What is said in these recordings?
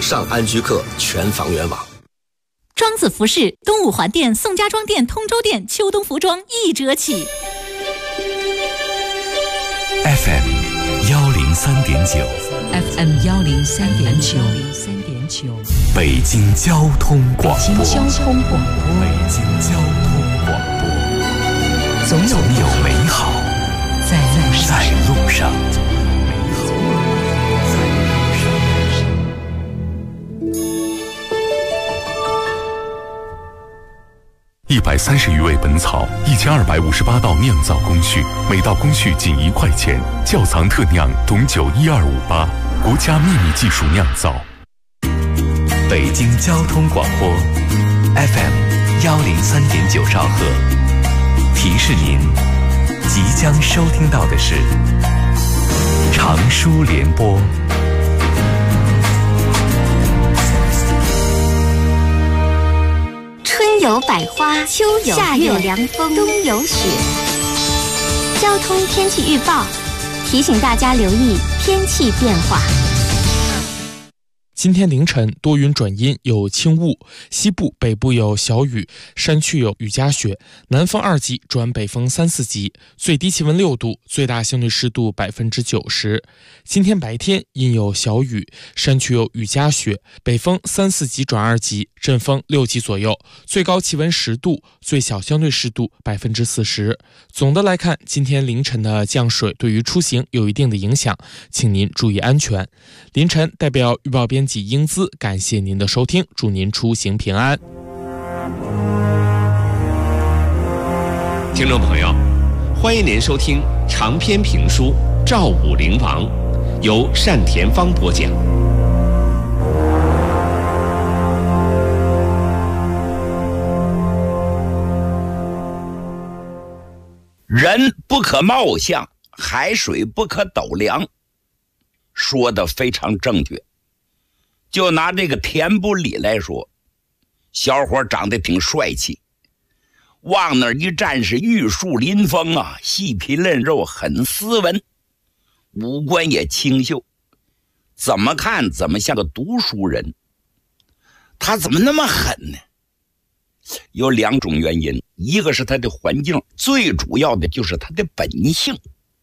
上安居客全房源网。 庄子服饰东五环店、宋家庄店、通州店秋冬服装1折起。 FM 103.9 FM 103.9 北京交通广播。 北京交通广播，总有美好在路上。 130余味本草，1258道酿造工序，每道工序仅1块钱。窖藏特酿董酒12588，国家秘密技术酿造。 北京交通广播 FM 103.9兆赫，提示您即将收听到的是长舒联播。 春有百花，秋有夏有凉风，冬有雪。交通天气预报提醒大家留意天气变化。 今天凌晨多云转阴，有轻雾，西部、北部有小雨，山区有雨夹雪，南风2级转北风3、4级，最低气温6度，最大相对湿度90%。今天白天阴有小雨，山区有雨夹雪，北风3、4级转2级，阵风6级左右，最高气温10度，最小相对湿度40%。总的来看，今天凌晨的降水对于出行有一定的影响，请您注意安全。凌晨代表预报编辑英姿感谢您的收听，祝您出行平安。 听众朋友，欢迎您收听长篇评书《赵武灵王》，由单田芳播讲。 人不可貌相，海水不可斗量，说得非常正确。就拿这个田不里来说，小伙长得挺帅气，往那儿一站是玉树临风啊，细皮嫩肉，很斯文，五官也清秀，怎么看怎么像个读书人。他怎么那么狠呢？有2种原因，一个是他的环境，最主要的就是他的本性。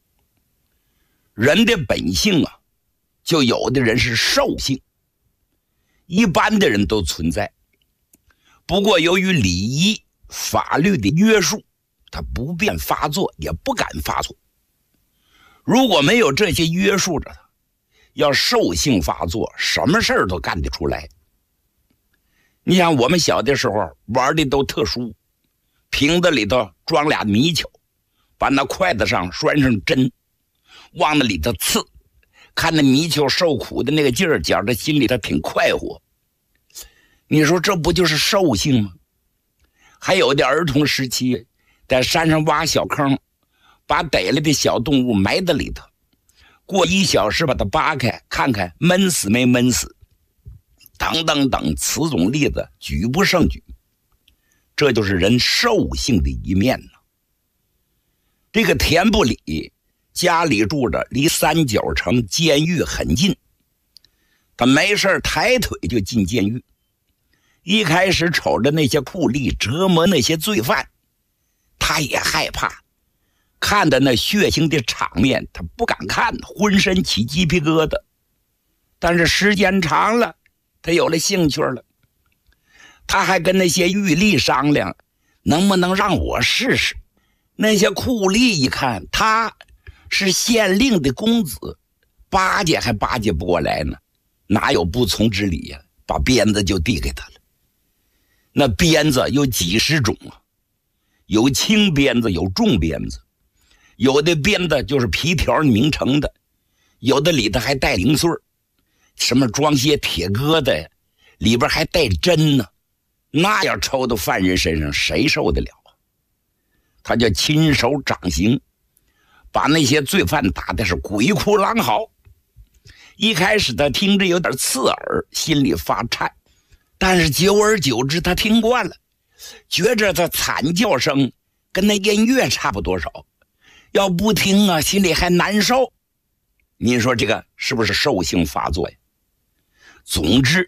人的本性啊，就有的人是兽性，一般的人都存在，不过由于礼仪法律的约束，他不便发作，也不敢发作。如果没有这些约束着他，要兽性发作，什么事儿都干得出来。你想我们小的时候玩的都特殊，瓶子里头装俩泥鳅，把那筷子上拴上针，往那里头刺，看那泥鳅受苦的那个劲儿，觉着心里头挺快活。你说这不就是兽性吗？还有的儿童时期在山上挖小坑，把逮来的小动物埋在里头，过1小时把它扒开，看看闷死没闷死，等等等，此种例子举不胜举。这就是人兽性的一面呢。这个田不里家里住着，离三角城监狱很近，他没事抬腿就进监狱。一开始瞅着那些酷吏折磨那些罪犯，他也害怕，看的那血腥的场面他不敢看，浑身起鸡皮疙瘩。但是时间长了，他有了兴趣了，他还跟那些狱吏商量，能不能让我试试。那些酷吏一看他是县令的公子，巴结还巴结不过来呢，哪有不从之理呀？把鞭子就递给他了。那鞭子有几十种啊，有轻鞭子，有重鞭子，有的鞭子就是皮条拧成的，有的里头还带零碎，什么装些铁疙瘩呀，里边还带针呢，那要抽到犯人身上，谁受得了啊？他就亲手掌刑，把那些罪犯打的是鬼哭狼嚎。一开始他听着有点刺耳，心里发颤，但是久而久之他听惯了，觉着他惨叫声跟那音乐差不多少，要不听啊心里还难受。您说这个是不是兽性发作呀？总之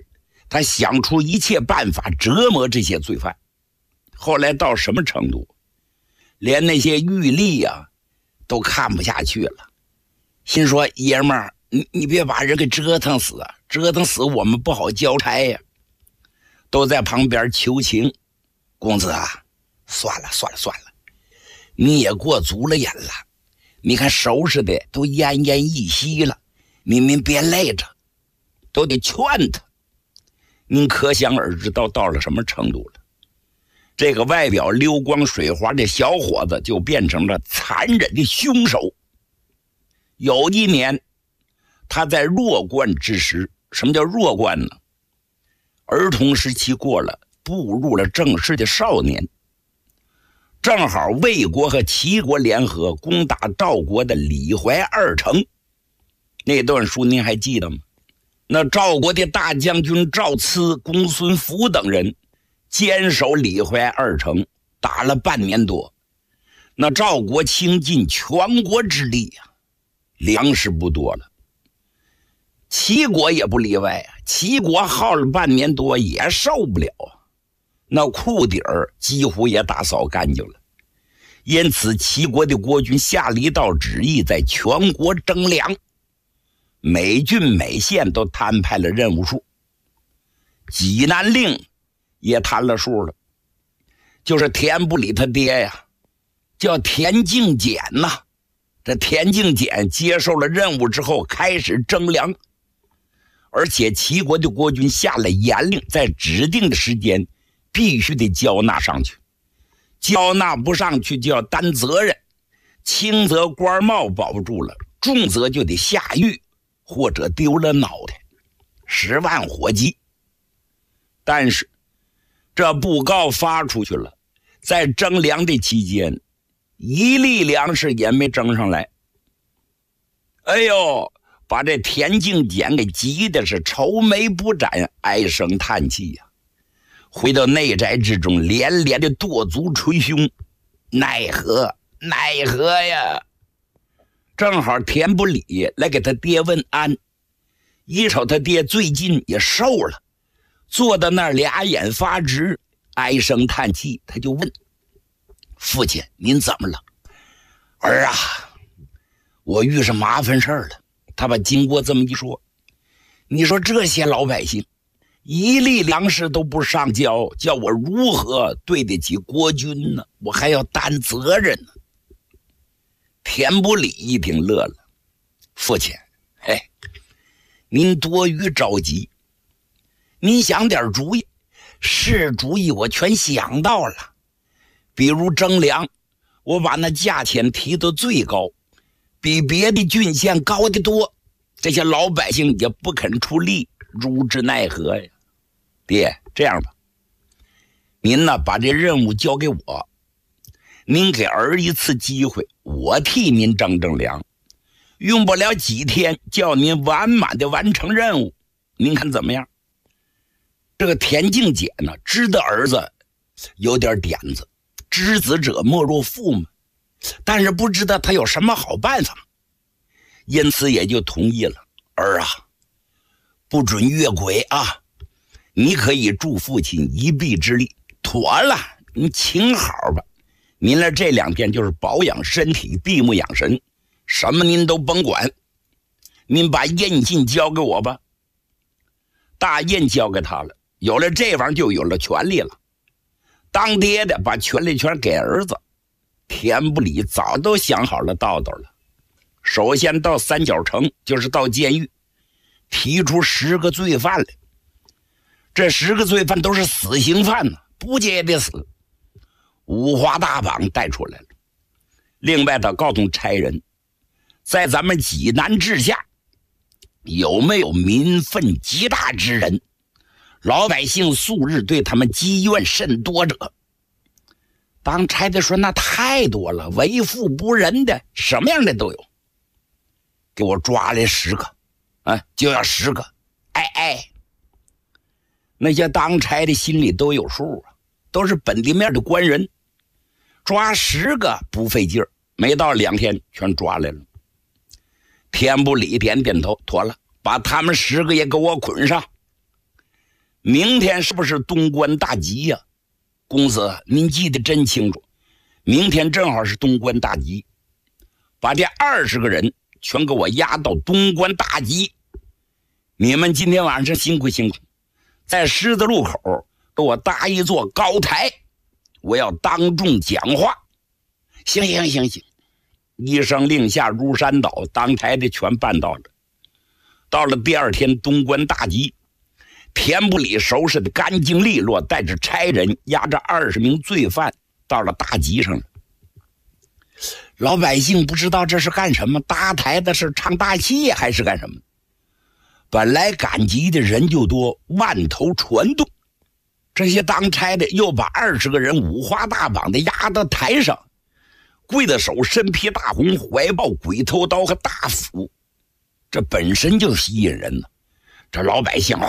他想出一切办法折磨这些罪犯。后来到什么程度，连那些狱吏呀都看不下去了，心说爷们儿，你别把人给折腾死啊，折腾死我们不好交差呀。都在旁边求情，公子啊，算了，你也过足了瘾了，你看收拾的都奄奄一息了，您别累着，都得劝他。您可想而知到了什么程度了。这个外表流光水滑的小伙子就变成了残忍的凶手。有一年他在弱冠之时，什么叫弱冠呢？儿童时期过了，步入了正式的少年，正好魏国和齐国联合攻打赵国的李淮二城。那段书您还记得吗？那赵国的大将军赵赐、公孙福等人坚守李淮二城，打了半年多。那赵国倾尽全国之力呀，粮食不多了。齐国也不例外啊，齐国耗了半年多也受不了啊，那库底儿几乎也打扫干净了。因此齐国的国君下了一道旨意，在全国征粮，每郡每县都摊派了任务数。济南令也摊了数了，就是田不理他爹呀，叫田敬俭呐。这田敬俭接受了任务之后，开始征粮，而且齐国的国君下了严令，在指定的时间必须得交纳上去，交纳不上去就要担责任，轻则官帽保不住了，重则就得下狱或者丢了脑袋，10万火急。但是这布告发出去了，在征粮的期间，一粒粮食也没征上来。哎呦，把这田敬俭给急的是愁眉不展，唉声叹气呀。回到内宅之中，连连的跺足捶胸，奈何呀！正好田不理来给他爹问安，一瞅他爹最近也瘦了，坐在那儿俩眼发直，唉声叹气。他就问父亲，您怎么了？儿啊，我遇上麻烦事儿了。他把经过这么一说，你说这些老百姓一粒粮食都不上交，叫我如何对得起国君呢？我还要担责任呢。田不理一听乐了，父亲，您多余着急，您想点主意。是主意我全想到了，比如征粮，我把那价钱提到最高，比别的郡县高得多，这些老百姓也不肯出力，如之奈何呀？爹，这样吧，您呢把这任务交给我，您给儿一次机会，我替您征粮，用不了几天叫您完满的完成任务，您看怎么样？这个田敬俭呢，知道儿子有点点子，知子者莫若父嘛，但是不知道他有什么好办法，因此也就同意了。儿啊，不准越轨啊，你可以助父亲一臂之力。妥了，你请好吧，您来这2天就是保养身体，闭目养神，什么您都甭管，您把印信交给我吧。大印交给他了，有了这玩意儿就有了权利了。当爹的把权力全给儿子，田不理早都想好了道道了。首先到三角城，就是到监狱，提出10个罪犯来。这10个罪犯都是死刑犯呢，不结也得死，五花大绑带出来了。另外他告诉差人，在咱们济南治下有没有民愤极大之人，老百姓素日对他们积怨甚多者。当差的说那太多了，为富不仁的什么样的都有，给我抓来10个啊，就要10个。那些当差的心里都有数啊，都是本地面的官人，抓10个不费劲儿，没到2天全抓来了。田不理点点头，妥了，把他们10个也给我捆上。 明天是不是东关大吉呀？公子，您记得真清楚，明天正好是东关大吉，把这20个人全给我押到东关大吉。你们今天晚上辛苦辛苦，在十字路口给我搭一座高台，我要当众讲话。行，一声令下如山倒，当台的全办到了。到了第二天东关大吉，田不里收拾的干净利落，带着差人押着20名罪犯到了大集上了。老百姓不知道这是干什么，搭台的是唱大戏还是干什么？本来赶集的人就多，万头攒动，这些当差的又把20个人五花大绑的押到台上，跪的手身披大红，怀抱鬼头刀和大斧，这本身就吸引人呢。这老百姓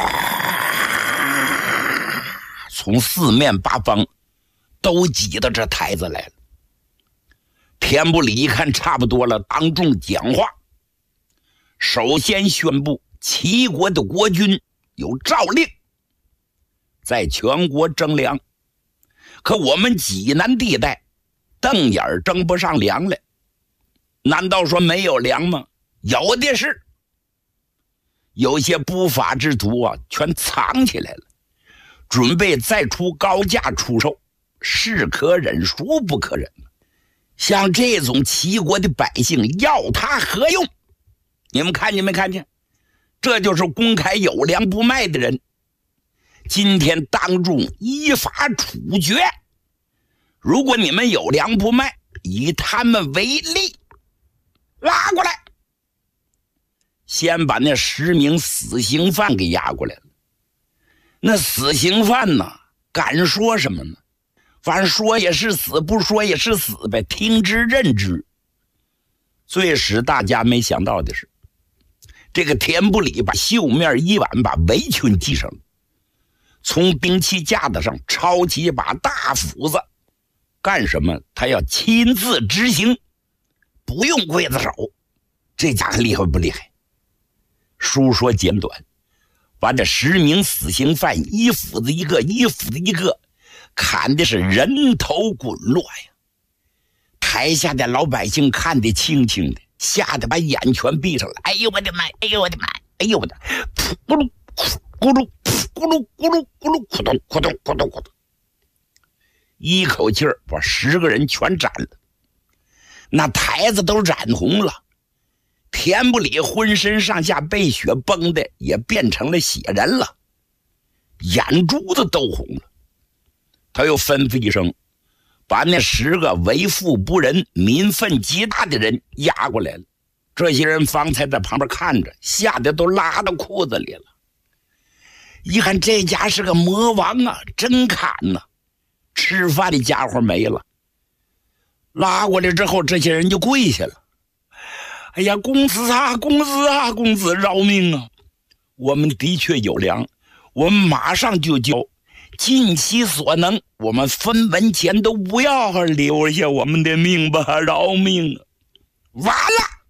从四面八方都挤到这台子来了。田不里一看差不多了，当众讲话，首先宣布齐国的国君有诏令，在全国征粮，可我们济南地带瞪眼争不上粮来。难道说没有粮吗？有的是，有些不法之徒啊，全藏起来了，准备再出高价出售，是可忍孰不可忍。像这种齐国的百姓要他何用？你们看见没看见？这就是公开有粮不卖的人。今天当众依法处决，如果你们有粮不卖，以他们为例，拉过来。先把那10名死刑犯给押过来了。那死刑犯呢，敢说什么呢？反正说也是死，不说也是死呗，听之任之。最使大家没想到的是，这个田不里把绣面衣挽，把围裙系上了，从兵器架子上抄起一把大斧子，干什么？他要亲自执行，不用刽子手。这家伙厉害不厉害？书说简短，把这10名死刑犯一斧子一个，一斧子一个，砍的是人头滚落呀！台下的老百姓看得清清的，吓得把眼全闭上了。哎呦我的妈！哎呦我的妈！哎呦我的！咕噜咕噜咕噜咕噜咕噜咕咚咕咚咕咚咕咚，一口气儿把10个人全斩了，那台子都染红了。田不里浑身上下被血崩的也变成了血人了，眼珠子都红了。他又吩咐一声，把那10个为富不仁、民愤极大的人押过来了。这些人方才在旁边看着，吓得都拉到裤子里了。一看这家是个魔王啊，真砍呐！吃饭的家伙没了。拉过来之后，这些人就跪下了。哎呀，公子啊，公子啊，公子饶命啊！我们的确有粮，我们马上就交，尽其所能，我们分文钱都不要，留下我们的命吧，饶命啊！完了，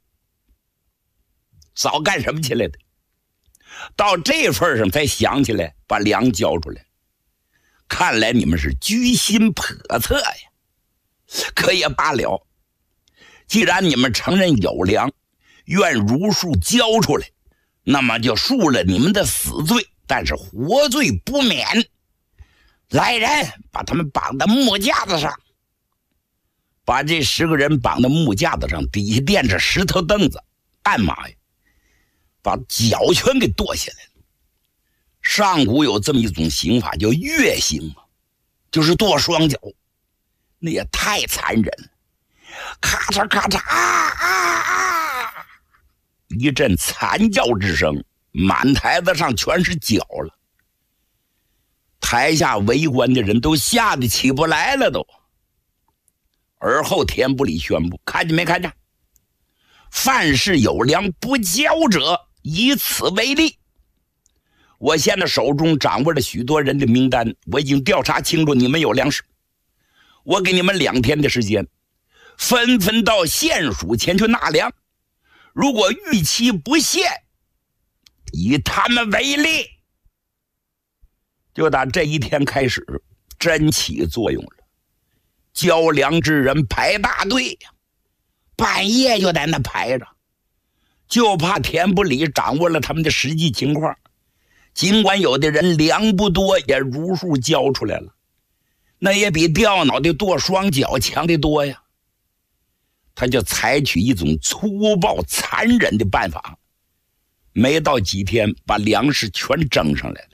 早干什么去来的？到这份上才想起来把粮交出来。看来你们是居心叵测呀，可也罢了。既然你们承认有粮，愿如数交出来，那么就恕了你们的死罪，但是活罪不免。来人，把他们绑到木架子上。把这10个人绑到木架子上，底下垫着石头凳子，干嘛呀？把脚全给剁下来了。上古有这么一种刑法叫月刑嘛，就是剁双脚，那也太残忍了。咔嚓咔嚓啊！一阵惨叫之声，满台子上全是脚了。台下围观的人都吓得起不来了都。而后田不里宣布，看见没看见？凡是有粮不交者，以此为例。我现在手中掌握着许多人的名单，我已经调查清楚你们有粮食。我给你们2天的时间，纷纷到县署前去纳粮，如果逾期不献，以他们为例。 就打这一天开始，真起作用了。交粮之人排大队呀，半夜就在那排着，就怕田不里掌握了他们的实际情况。尽管有的人粮不多，也如数交出来了，那也比掉脑袋跺双脚强得多呀。他就采取一种粗暴残忍的办法，没到几天把粮食全征上来了。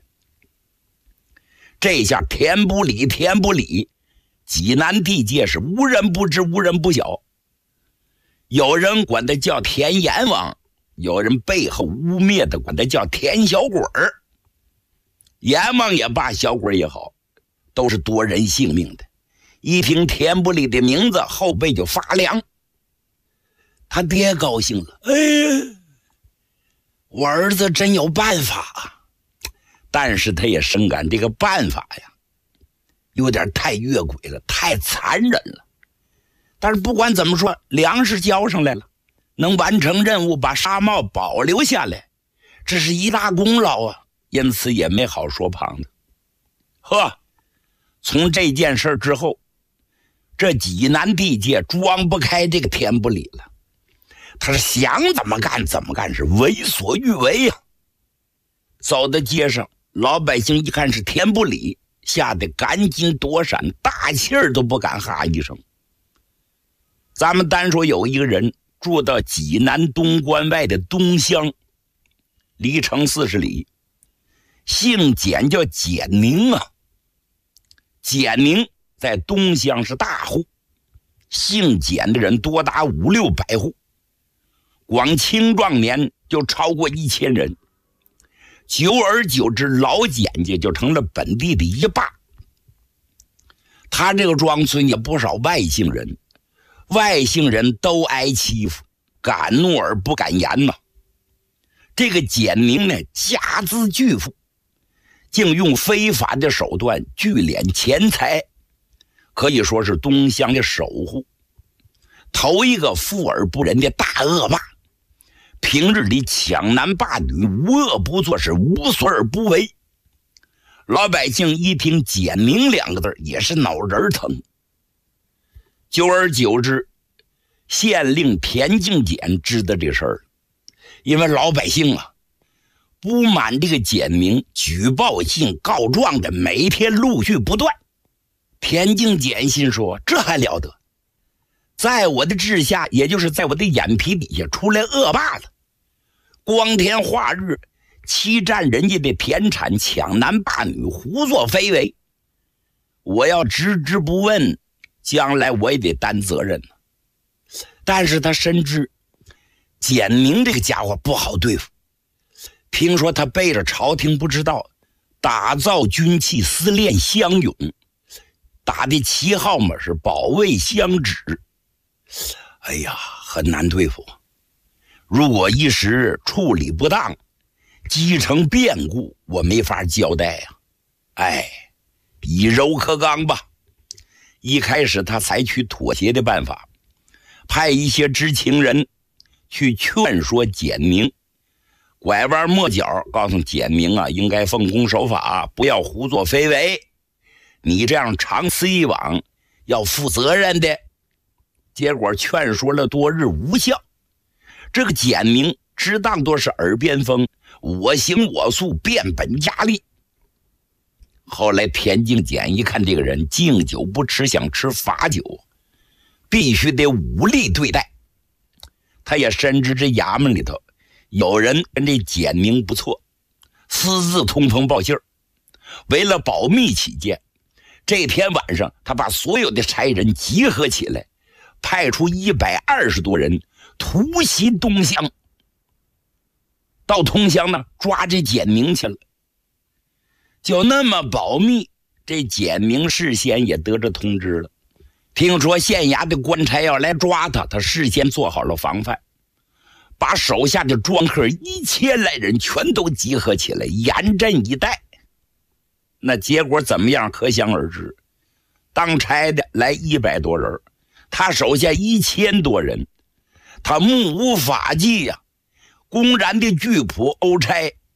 这下田不里，济南地界是无人不知，无人不晓。有人管他叫田阎王，有人背后污蔑的管他叫田小鬼儿。阎王也罢，小鬼也好，都是夺人性命的。一听田不里的名字，后背就发凉。他爹高兴了，哎呀，我儿子真有办法。但是他也深感这个办法呀，有点太越轨了，太残忍了。但是不管怎么说，粮食交上来了，能完成任务，把纱帽保留下来，这是一大功劳啊，因此也没好说旁的。呵，从这件事之后，这济南地界装不开这个田不里了，他是想怎么干怎么干，是为所欲为呀。走到街上，老百姓一看是田不里，吓得赶紧躲闪，大气儿都不敢哈一声。咱们单说有一个人住到济南东关外的东乡，离城40里，姓简，叫简宁啊。简宁在东乡是大户，姓简的人多达500-600户，光青壮年就超过1000人。久而久之，老简家就成了本地的一霸。他这个庄村也不少外姓人，外姓人都挨欺负，敢怒而不敢言呐。这个简宁呢，家资巨富，竟用非法的手段聚敛钱财，可以说是东乡的首户，头一个富而不仁的大恶霸。平日里抢男霸女，无恶不作，是无所而不为。老百姓一听简宁2个字也是脑仁疼。久而久之，县令田敬简知道这事儿，因为老百姓啊不满这个简宁，举报信告状的每天陆续不断。田敬简心说，这还了得，在我的治下，也就是在我的眼皮底下出来恶霸了，光天化日欺占人家的田产，抢男霸女，胡作非为，我要置之不问，将来我也得担责任。但是他深知简宁这个家伙不好对付，听说他背着朝廷不知道打造军器，私练乡勇，打的旗号嘛是保卫乡址。哎呀，很难对付。如果一时处理不当，积成变故，我没法交代呀。哎，以柔克刚吧。一开始他采取妥协的办法，派一些知情人去劝说简宁，拐弯抹角告诉简宁啊，应该奉公守法，不要胡作非为，你这样长此以往要负责任的。结果劝说了多日无效，这个简宁只当作是耳边风，我行我素，变本加厉。后来田敬简一看这个人敬酒不吃，想吃罚酒，必须得武力对待。他也深知这衙门里头有人跟这简宁不错，私自通风报信儿。为了保密起见，这天晚上他把所有的差人集合起来，派出120多人突袭东乡。到东乡呢，抓这简宁去了。就那么保密，这简宁事先也得着通知了，听说县衙的官差要来抓他，他事先做好了防范，把手下的庄客1000来人全都集合起来，严阵以待。那结果怎么样，可想而知。当差的来100多人，他手下1000多人，他目无法纪呀，公然的拒捕欧差，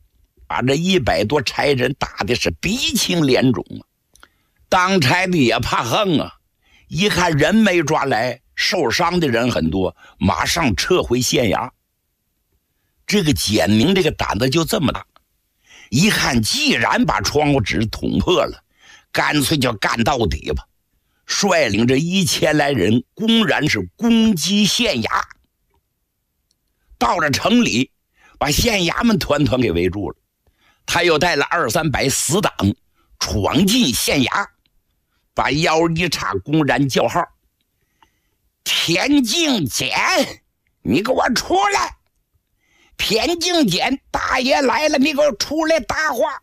把这100多差人打的是鼻青脸肿啊！当差的也怕横啊，一看人没抓来，受伤的人很多，马上撤回县衙。这个简明这个胆子就这么大，一看既然把窗户纸捅破了，干脆就干到底吧，率领着1000来人公然是攻击县衙。到了城里，把县衙门团团给围住了。他又带了200-300死党闯进县衙，把腰一叉，公然叫号：田敬俭，你给我出来！田敬俭，大爷来了，你给我出来搭话！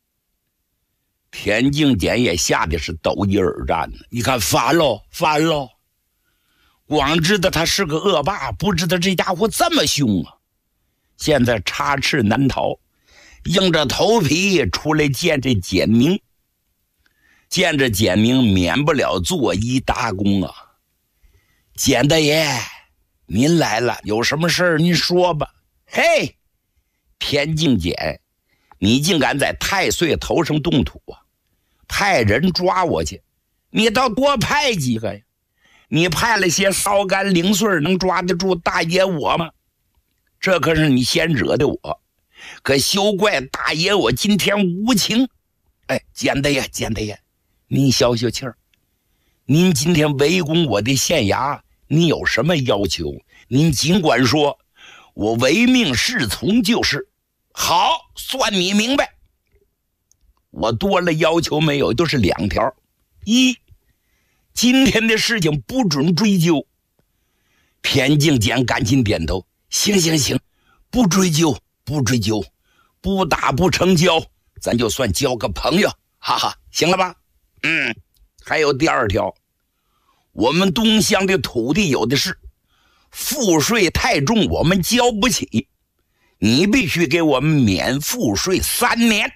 田敬俭也吓得是抖一耳战呢。你看烦喽，烦喽！光知道他是个恶霸，不知道这家伙这么凶啊！现在插翅难逃，硬着头皮出来见这简明。见着简明，免不了作揖搭躬啊。简大爷，您来了，有什么事儿您说吧。嘿，田敬俭，你竟敢在太岁头上动土啊！派人抓我去，你倒多派几个呀？你派了些骚干零碎，能抓得住大爷我吗？这可是你先惹的我，可休怪大爷我今天无情。哎，简大爷，简大爷，您消消气儿。您今天围攻我的县衙，你有什么要求？您尽管说，我唯命是从就是。好，算你明白。我多了要求没有，就是2条：一，今天的事情不准追究。田敬俭赶紧点头，行行行，不追究，不追究，不打不成交，咱就算交个朋友，哈哈，行了吧？还有第2条，我们东乡的土地有的是，赋税太重，我们交不起，你必须给我们免赋税3年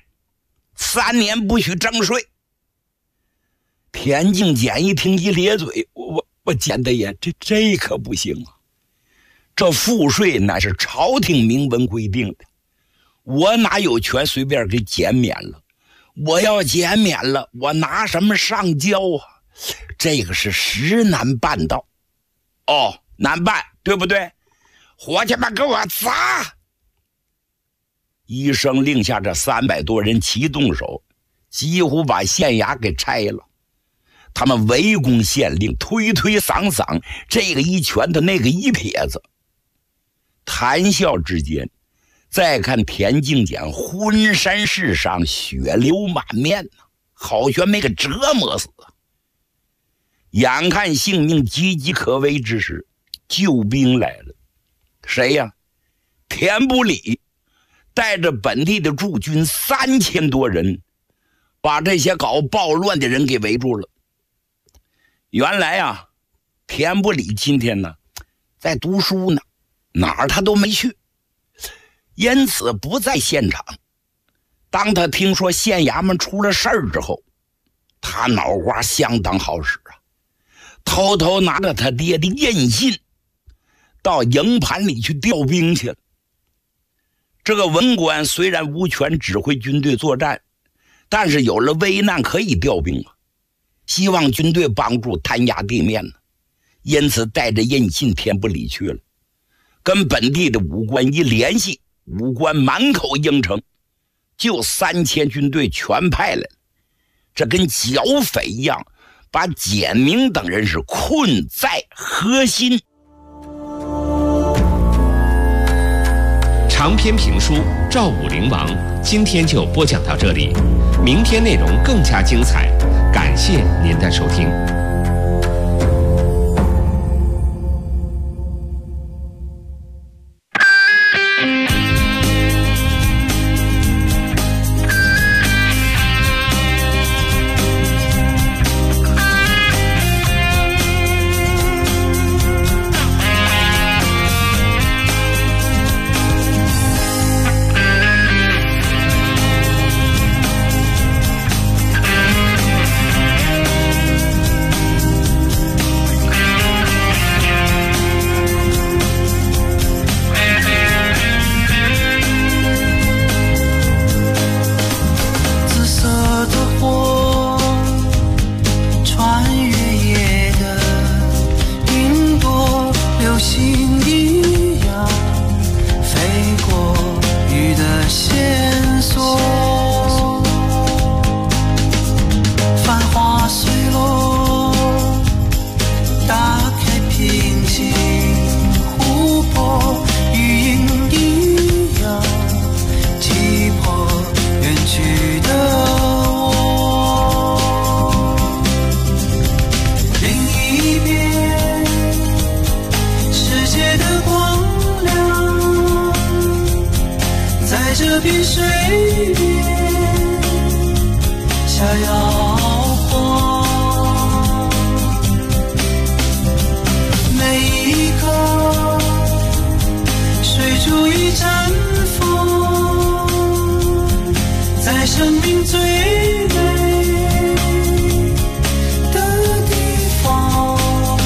，3年不许征税。田敬俭一听一咧嘴，我简大爷，这可不行啊！这赋税乃是朝廷明文规定的，我哪有权随便给减免了？我要减免了，我拿什么上交啊？这个是实难办到。哦，难办，对不对？伙计们给我砸！一声令下，这300多人齐动手，几乎把县衙给拆了。他们围攻县令，推推搡搡，这个一拳头，那个一撇子。谈笑之间，再看田敬俭浑身是伤，血流满面，好悬没给折磨死。眼看性命岌岌可危之时，救兵来了。谁呀？田不礼带着本地的驻军3000多人，把这些搞暴乱的人给围住了。原来啊，田不礼今天呢在读书呢，哪儿他都没去，因此不在现场。当他听说县衙门出了事儿之后，他脑瓜相当好使啊，偷偷拿着他爹的印信到营盘里去调兵去了。这个文官虽然无权指挥军队作战，但是有了危难可以调兵啊，希望军队帮助弹压地面呢，因此带着印信田不礼去了。跟本地的武官一联系，武官满口应承，就3000军队全派来了。这跟剿匪一样，把简明等人是困在核心。 长篇评书《赵武灵王》今天就播讲到这里，明天内容更加精彩，感谢您的收听。 下摇晃，每一刻水珠已绽放，在生命最美的地方。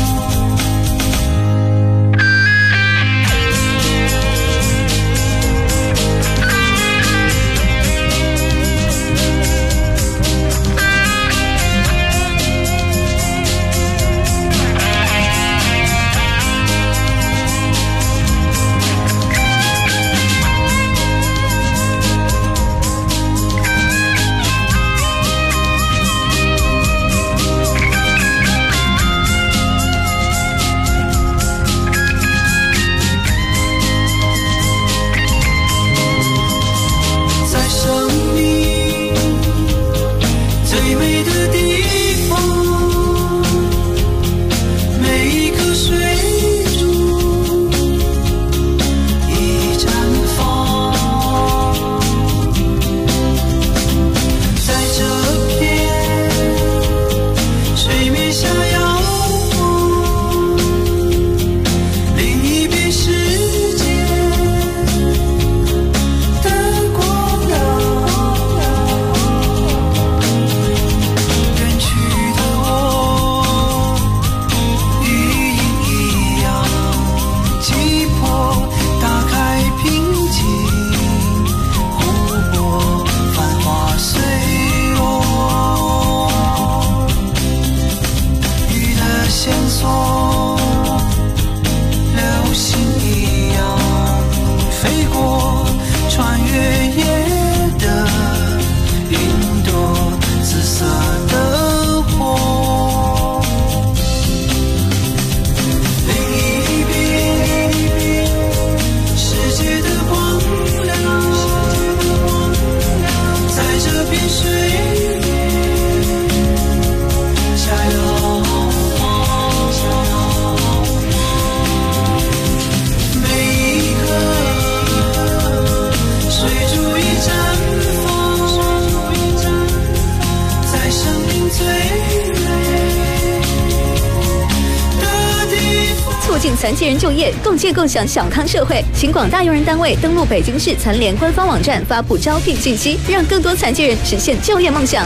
残疾人就业，共建共享小康社会。请广大用人单位登录北京市残联官方网站发布招聘信息，让更多残疾人实现就业梦想。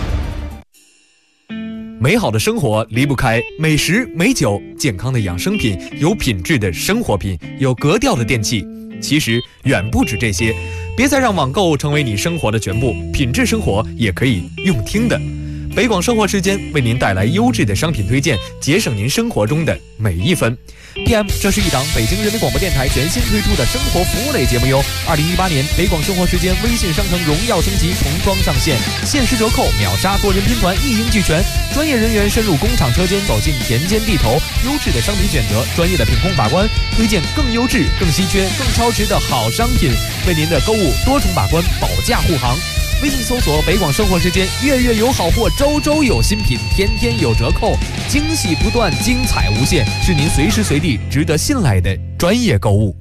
美好的生活离不开美食、美酒、健康的养生品、有品质的生活品、有格调的电器。其实远不止这些，别再让网购成为你生活的全部，品质生活也可以用听的。北广生活时间为您带来优质的商品推荐，节省您生活中的每一分。PM， 这是一档北京人民广播电台全新推出的生活服务类节目哟。2018年北广生活时间微信商城荣耀升级重装上线，限时折扣、秒杀、多人拼团一应俱全，专业人员深入工厂车间，走进田间地头，优质的商品选择，专业的品控把关，推荐更优质、更稀缺、更超值的好商品，为您的购物多重把关，保驾护航。微信搜索北广生活时间，月月有好货，周周有新品，天天有折扣，惊喜不断，精彩无限，是您随时随地值得信赖的专业购物。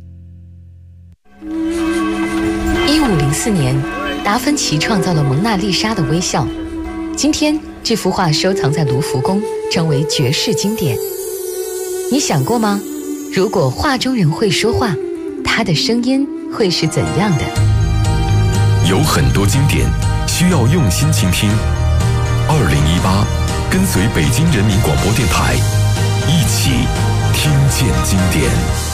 1504年，达芬奇创造了蒙娜丽莎的微笑。今天，这幅画收藏在卢浮宫，成为绝世经典。你想过吗？如果画中人会说话，他的声音会是怎样的？ 有很多经典需要用心倾听。2018，跟随北京人民广播电台，一起听见经典。